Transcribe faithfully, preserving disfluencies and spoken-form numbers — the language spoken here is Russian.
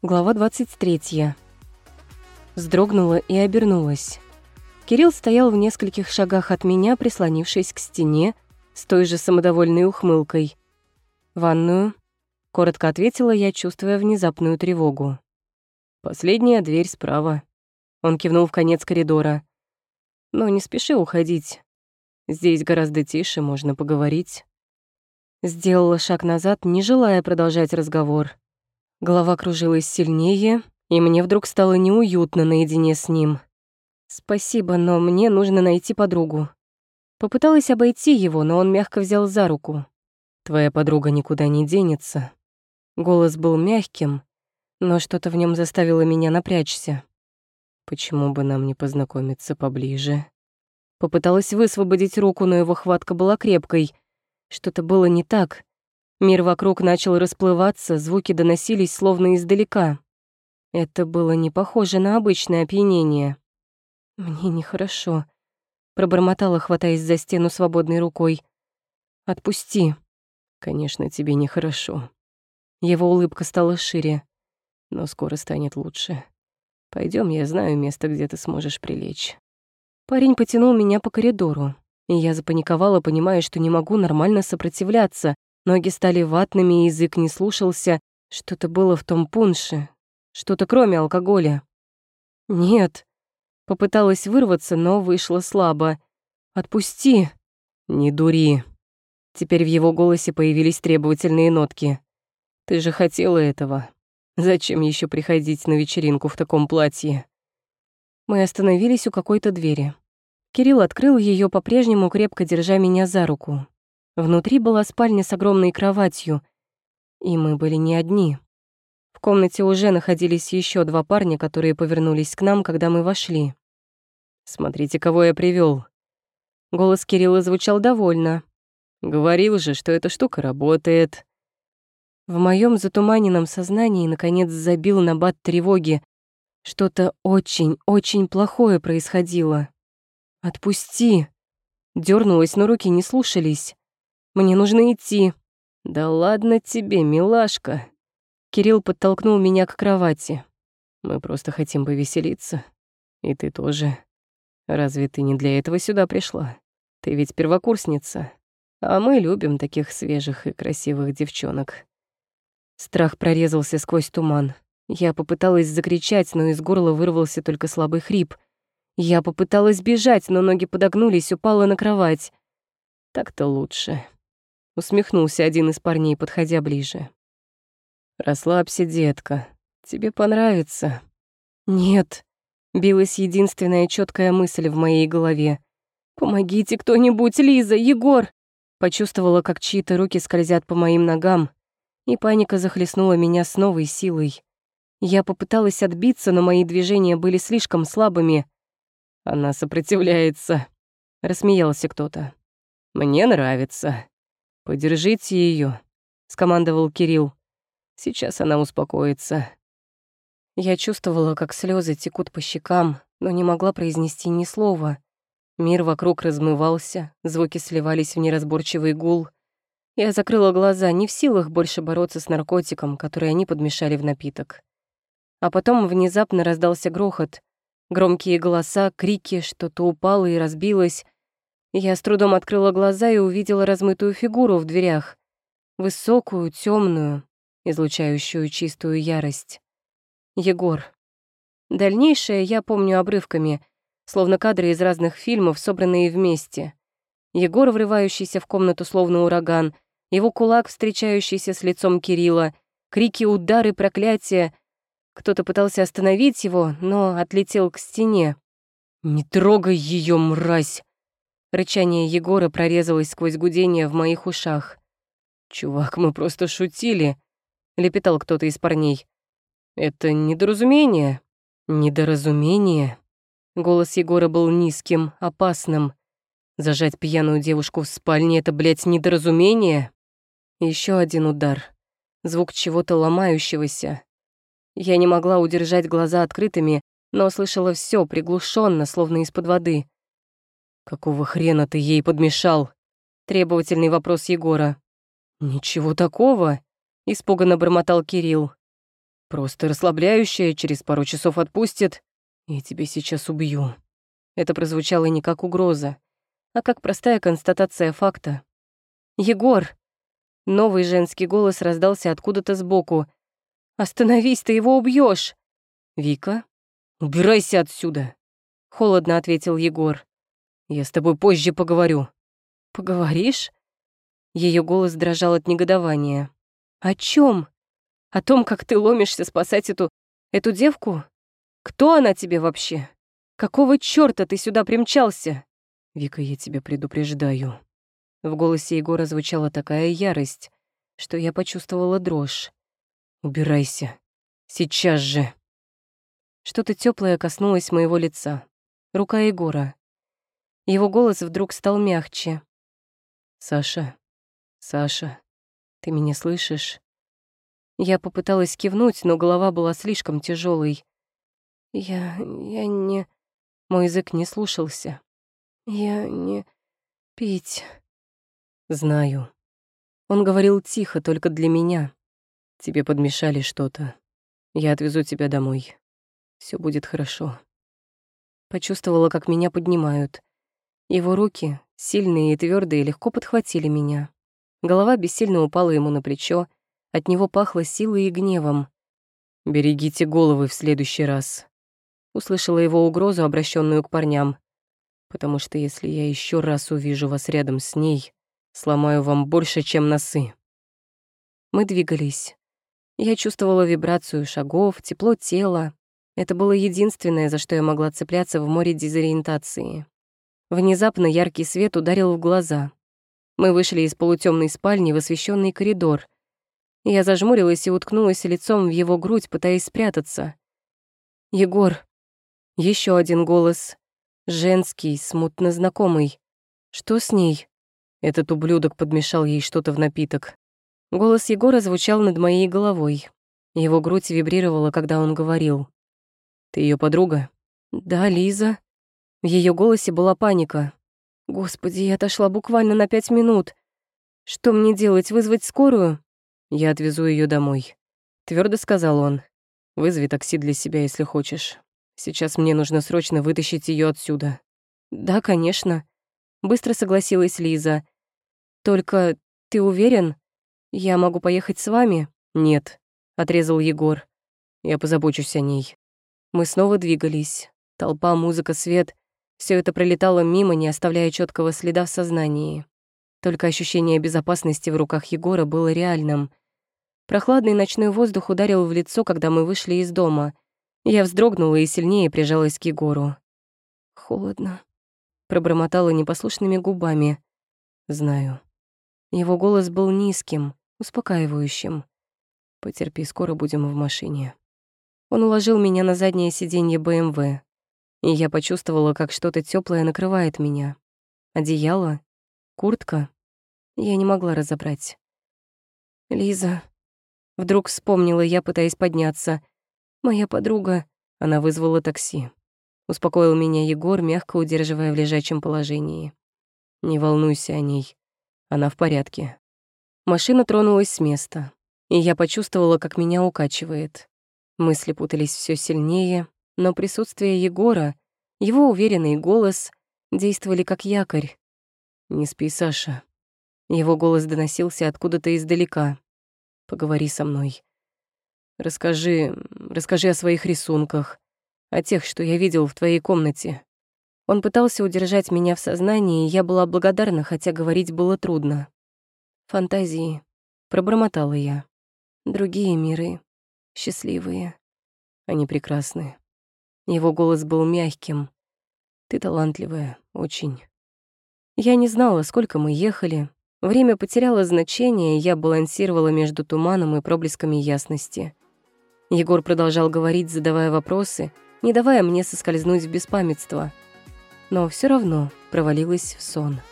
Глава двадцать третья. Вздрогнула и обернулась. Кирилл стоял в нескольких шагах от меня, прислонившись к стене, с той же самодовольной ухмылкой. «Ванную?» — коротко ответила я, чувствуя внезапную тревогу. «Последняя дверь справа». Он кивнул в конец коридора. «Но не спеши уходить. Здесь гораздо тише, можно поговорить». Сделала шаг назад, не желая продолжать разговор. Голова кружилась сильнее, и мне вдруг стало неуютно наедине с ним. «Спасибо, но мне нужно найти подругу». Попыталась обойти его, но он мягко взял за руку. «Твоя подруга никуда не денется». Голос был мягким, но что-то в нем заставило меня напрячься. «Почему бы нам не познакомиться поближе?» Попыталась высвободить руку, но его хватка была крепкой. Что-то было не так. Мир вокруг начал расплываться, звуки доносились словно издалека. Это было не похоже на обычное опьянение. «Мне нехорошо», — пробормотала, хватаясь за стену свободной рукой. «Отпусти». «Конечно, тебе нехорошо». Его улыбка стала шире. «Но скоро станет лучше. Пойдем, я знаю место, где ты сможешь прилечь». Парень потянул меня по коридору, и я запаниковала, понимая, что не могу нормально сопротивляться. Ноги стали ватными, язык не слушался. Что-то было в том пунше. Что-то кроме алкоголя. «Нет». Попыталась вырваться, но вышло слабо. «Отпусти». «Не дури». Теперь в его голосе появились требовательные нотки. «Ты же хотела этого. Зачем еще приходить на вечеринку в таком платье?» Мы остановились у какой-то двери. Кирилл открыл ее, по-прежнему крепко держа меня за руку. Внутри была спальня с огромной кроватью, и мы были не одни. В комнате уже находились еще два парня, которые повернулись к нам, когда мы вошли. «Смотрите, кого я привел. Голос Кирилла звучал довольно. «Говорил же, что эта штука работает». В моем затуманенном сознании наконец забил набат тревоги. Что-то очень-очень плохое происходило. «Отпусти!» Дёрнулась, но руки не слушались. «Мне нужно идти». «Да ладно тебе, милашка». Кирилл подтолкнул меня к кровати. «Мы просто хотим повеселиться. И ты тоже. Разве ты не для этого сюда пришла? Ты ведь первокурсница. А мы любим таких свежих и красивых девчонок». Страх прорезался сквозь туман. Я попыталась закричать, но из горла вырвался только слабый хрип. Я попыталась бежать, но ноги подогнулись, упала на кровать. «Так-то лучше», — усмехнулся один из парней, подходя ближе. «Расслабься, детка. Тебе понравится». «Нет», — билась единственная четкая мысль в моей голове. «Помогите кто-нибудь, Лиза, Егор!» Почувствовала, как чьи-то руки скользят по моим ногам, и паника захлестнула меня с новой силой. Я попыталась отбиться, но мои движения были слишком слабыми. «Она сопротивляется», — рассмеялся кто-то. «Мне нравится. Подержите ее, скомандовал Кирилл. «Сейчас она успокоится». Я чувствовала, как слезы текут по щекам, но не могла произнести ни слова. Мир вокруг размывался, звуки сливались в неразборчивый гул. Я закрыла глаза, не в силах больше бороться с наркотиком, который они подмешали в напиток. А потом внезапно раздался грохот. Громкие голоса, крики, что-то упало и разбилось. Я с трудом открыла глаза и увидела размытую фигуру в дверях. Высокую, темную, излучающую чистую ярость. Егор. Дальнейшее я помню обрывками, словно кадры из разных фильмов, собранные вместе. Егор, врывающийся в комнату словно ураган, его кулак, встречающийся с лицом Кирилла, крики, удары, проклятия. Кто-то пытался остановить его, но отлетел к стене. «Не трогай ее, мразь!» Рычание Егора прорезалось сквозь гудение в моих ушах. «Чувак, мы просто шутили», — лепетал кто-то из парней. «Это недоразумение». «Недоразумение?» Голос Егора был низким, опасным. Зажать пьяную девушку в спальне — это, блядь, недоразумение? Еще один удар. Звук чего-то ломающегося. Я не могла удержать глаза открытыми, но слышала все приглушенно, словно из-под воды. «Какого хрена ты ей подмешал?» Требовательный вопрос Егора. «Ничего такого», — испуганно бормотал Кирилл. Просто расслабляющее, через пару часов отпустит. Я тебя сейчас убью». Это прозвучало не как угроза, а как простая констатация факта. «Егор!» Новый женский голос раздался откуда-то сбоку. «Остановись, ты его убьешь!» «Вика, убирайся отсюда!» Холодно ответил Егор. «Я с тобой позже поговорю». «Поговоришь?» Ее голос дрожал от негодования. «О чем? О том, как ты ломишься спасать эту... эту девку? Кто она тебе вообще? Какого чёрта ты сюда примчался?» «Вика, я тебя предупреждаю». В голосе Егора звучала такая ярость, что я почувствовала дрожь. «Убирайся. Сейчас же». Что-то тёплое коснулось моего лица. Рука Егора. Его голос вдруг стал мягче. «Саша, Саша, ты меня слышишь?» Я попыталась кивнуть, но голова была слишком тяжелой. «Я... я не...» Мой язык не слушался. «Я не... пить...» «Знаю». Он говорил тихо, только для меня. «Тебе подмешали что-то. Я отвезу тебя домой. Всё будет хорошо». Почувствовала, как меня поднимают. Его руки, сильные и твёрдые, легко подхватили меня. Голова бессильно упала ему на плечо, от него пахло силой и гневом. «Берегите головы в следующий раз», — услышала его угрозу, обращенную к парням. «Потому что если я еще раз увижу вас рядом с ней, сломаю вам больше, чем носы». Мы двигались. Я чувствовала вибрацию шагов, тепло тела. Это было единственное, за что я могла цепляться в море дезориентации. Внезапно яркий свет ударил в глаза. Мы вышли из полутемной спальни в освещенный коридор. Я зажмурилась и уткнулась лицом в его грудь, пытаясь спрятаться. «Егор!» Еще один голос. Женский, смутно знакомый. «Что с ней?» Этот ублюдок подмешал ей что-то в напиток. Голос Егора звучал над моей головой. Его грудь вибрировала, когда он говорил. «Ты ее подруга?» «Да, Лиза». В ее голосе была паника. «Господи, я отошла буквально на пять минут. Что мне делать, вызвать скорую?» «Я отвезу ее домой», — твердо сказал он. «Вызови такси для себя, если хочешь. Сейчас мне нужно срочно вытащить ее отсюда». «Да, конечно», — быстро согласилась Лиза. «Только ты уверен? Я могу поехать с вами?» «Нет», — отрезал Егор. «Я позабочусь о ней». Мы снова двигались. Толпа, музыка, свет — все это пролетало мимо, не оставляя четкого следа в сознании. Только ощущение безопасности в руках Егора было реальным. Прохладный ночной воздух ударил в лицо, когда мы вышли из дома. Я вздрогнула и сильнее прижалась к Егору. «Холодно», — пробормотала непослушными губами. «Знаю». Его голос был низким, успокаивающим. «Потерпи, скоро будем в машине». Он уложил меня на заднее сиденье бэ эм вэ, и я почувствовала, как что-то тёплое накрывает меня. Одеяло? Куртка? Я не могла разобрать. «Лиза», — вдруг вспомнила я, пытаясь подняться. «Моя подруга...» Она вызвала такси. Успокоил меня Егор, мягко удерживая в лежачем положении. «Не волнуйся о ней. Она в порядке». Машина тронулась с места, и я почувствовала, как меня укачивает. Мысли путались все сильнее, но присутствие Егора, его уверенный голос действовали как якорь. «Не спи, Саша». Его голос доносился откуда-то издалека. «Поговори со мной. Расскажи, расскажи о своих рисунках, о тех, что я видел в твоей комнате». Он пытался удержать меня в сознании, и я была благодарна, хотя говорить было трудно. «Фантазии», — пробормотала я. «Другие миры, счастливые. Они прекрасны». Его голос был мягким. «Ты талантливая, очень». Я не знала, сколько мы ехали. Время потеряло значение, и я балансировала между туманом и проблесками ясности. Егор продолжал говорить, задавая вопросы, не давая мне соскользнуть в беспамятство. Но все равно провалилась в сон.